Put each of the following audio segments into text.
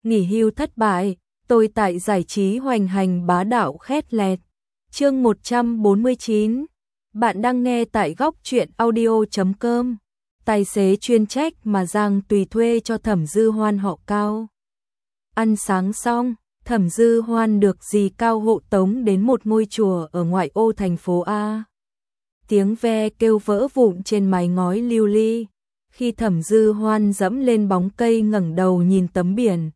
nghỉ hưu thất bại, tôi tại giải trí hoành hành bá đạo khét lẹt. Chương 149. Bạn đang nghe tại góc truyện audio.com. Tài xế chuyên trách mà Giang Tùy thuê cho Thẩm Dư Hoan họ Cao. Ăn sáng xong, Thẩm Dư Hoan được dì Cao hộ tống đến một ngôi chùa ở ngoại ô thành phố A. Tiếng ve kêu vỡ vụn trên mái ngói lưu ly. Khi Thẩm Dư Hoan dẫm lên bóng cây ngẩng đầu nhìn tấm biển,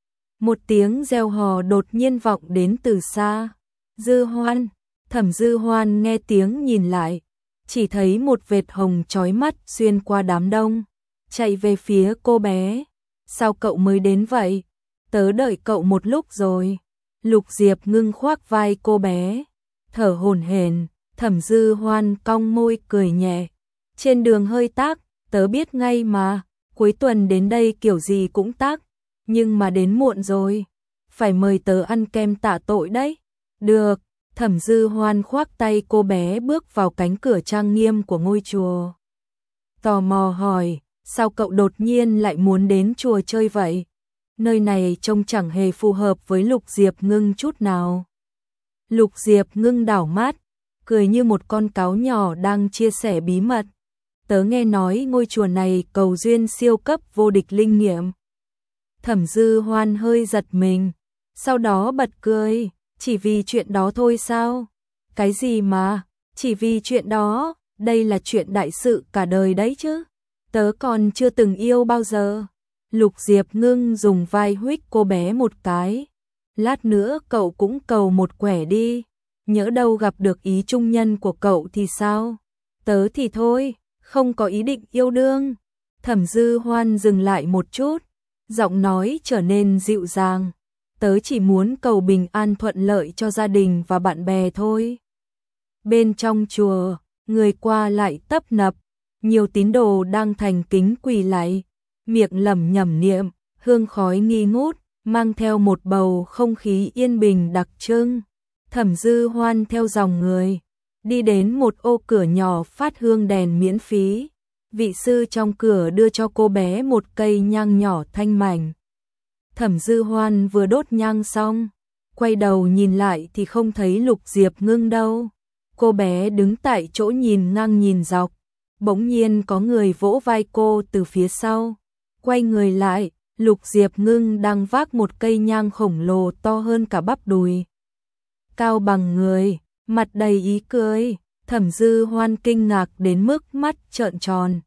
một tiếng reo hò đột nhiên vọng đến từ xa. Dư Hoan. Thẩm Dư Hoan nghe tiếng nhìn lại, chỉ thấy một vệt hồng chói mắt xuyên qua đám đông, chạy về phía cô bé. Sao cậu mới đến vậy? Tớ đợi cậu một lúc rồi. Lục Diệp Ngưng khoác vai cô bé, thở hổn hển. Thẩm Dư Hoan cong môi cười nhẹ. Trên đường hơi tắc, tớ biết ngay mà, cuối tuần đến đây kiểu gì cũng tắc, nhưng mà đến muộn rồi, phải mời tớ ăn kem tạ tội đấy. Được. Thẩm Dư Hoan khoác tay cô bé bước vào cánh cửa trang nghiêm của ngôi chùa. Tò mò hỏi, sao cậu đột nhiên lại muốn đến chùa chơi vậy? Nơi này trông chẳng hề phù hợp với Lục Diệp Ngưng chút nào. Lục Diệp Ngưng đảo mắt, cười như một con cáo nhỏ đang chia sẻ bí mật. Tớ nghe nói ngôi chùa này cầu duyên siêu cấp vô địch linh nghiệm. Thẩm Dư Hoan hơi giật mình, sau đó bật cười. Chỉ vì chuyện đó thôi sao? Cái gì mà, chỉ vì chuyện đó, đây là chuyện đại sự cả đời đấy chứ. Tớ còn chưa từng yêu bao giờ. Lục Diệp Ngưng dùng vai huých cô bé một cái. Lát nữa cậu cũng cầu một quẻ đi, nhỡ đâu gặp được ý trung nhân của cậu thì sao? Tớ thì thôi, không có ý định yêu đương. Thẩm Dư Hoan dừng lại một chút, giọng nói trở nên dịu dàng. Tớ chỉ muốn cầu bình an thuận lợi cho gia đình và bạn bè thôi. Bên trong chùa, người qua lại tấp nập, nhiều tín đồ đang thành kính quỳ lạy, miệng lẩm nhẩm niệm, hương khói nghi ngút, mang theo một bầu không khí yên bình đặc trưng. Thẩm Dư Hoan theo dòng người, đi đến một ô cửa nhỏ phát hương đèn miễn phí. Vị sư trong cửa đưa cho cô bé một cây nhang nhỏ thanh mảnh. Thẩm Dư Hoan vừa đốt nhang xong, quay đầu nhìn lại thì không thấy Lục Diệp Ngưng đâu. Cô bé đứng tại chỗ nhìn ngang nhìn dọc, bỗng nhiên có người vỗ vai cô từ phía sau. Quay người lại, Lục Diệp Ngưng đang vác một cây nhang khổng lồ to hơn cả bắp đùi. Cao bằng người, mặt đầy ý cười. Thẩm Dư Hoan kinh ngạc đến mức mắt trợn tròn.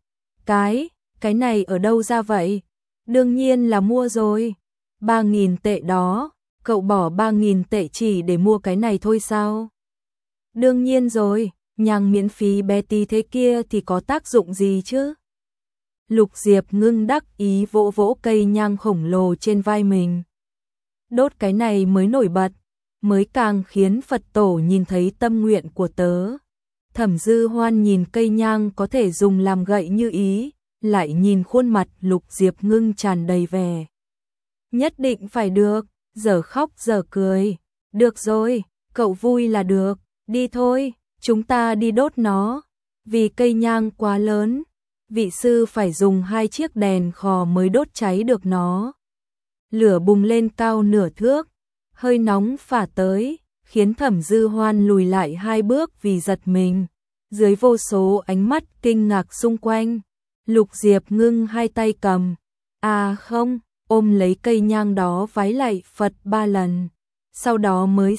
Cái này ở đâu ra vậy? Đương nhiên là mua rồi. 3.000 tệ đó, cậu bỏ 3.000 tệ chỉ để mua cái này thôi sao? Đương nhiên rồi, nhang miễn phí bé tí thế kia thì có tác dụng gì chứ? Lục Diệp Ngưng đắc ý vỗ vỗ cây nhang khổng lồ trên vai mình. Đốt cái này mới nổi bật, mới càng khiến Phật tổ nhìn thấy tâm nguyện của tớ. Thẩm Dư Hoan nhìn cây nhang có thể dùng làm gậy như ý, lại nhìn khuôn mặt Lục Diệp Ngưng tràn đầy vẻ. Nhất định phải được, giờ khóc giờ cười. Được rồi, cậu vui là được, đi thôi, chúng ta đi đốt nó. Vì cây nhang quá lớn, vị sư phải dùng 2 chiếc đèn khò mới đốt cháy được nó. Lửa bùng lên cao nửa thước, hơi nóng phả tới, khiến Thẩm Dư Hoan lùi lại 2 bước vì giật mình. Dưới vô số ánh mắt kinh ngạc xung quanh, Lục Diệp Ngưng 2 tay cầm, không, ôm lấy cây nhang đó vái lạy Phật 3 lần, sau đó mới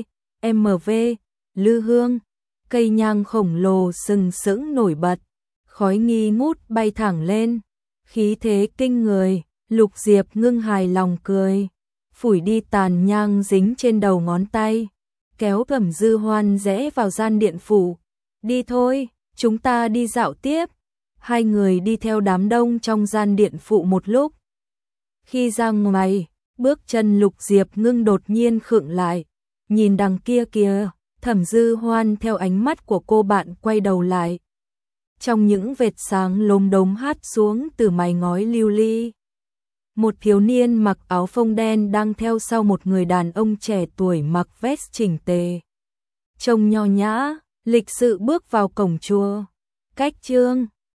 CMV lư hương. Cây nhang khổng lồ sừng sững nổi bật, khói nghi ngút bay thẳng lên, khí thế kinh người. Lục Diệp Ngưng hài lòng cười, phủi đi tàn nhang dính trên đầu ngón tay, kéo Thẩm Dư Hoan rẽ vào gian điện phủ. Đi thôi, chúng ta đi dạo tiếp. Hai người đi theo đám đông trong gian điện phụ một lúc. Khi ra ngoài, bước chân Lục Diệp Ngưng đột nhiên khựng lại, nhìn đằng kia kìa. Thẩm Dư Hoan theo ánh mắt của cô bạn quay đầu lại. Trong những vệt sáng lốm đốm hát xuống từ mái ngói lưu ly, một thiếu niên mặc áo phông đen đang theo sau một người đàn ông trẻ tuổi mặc vest chỉnh tề, trông nho nhã, lịch sự bước vào cổng chùa. Cách chương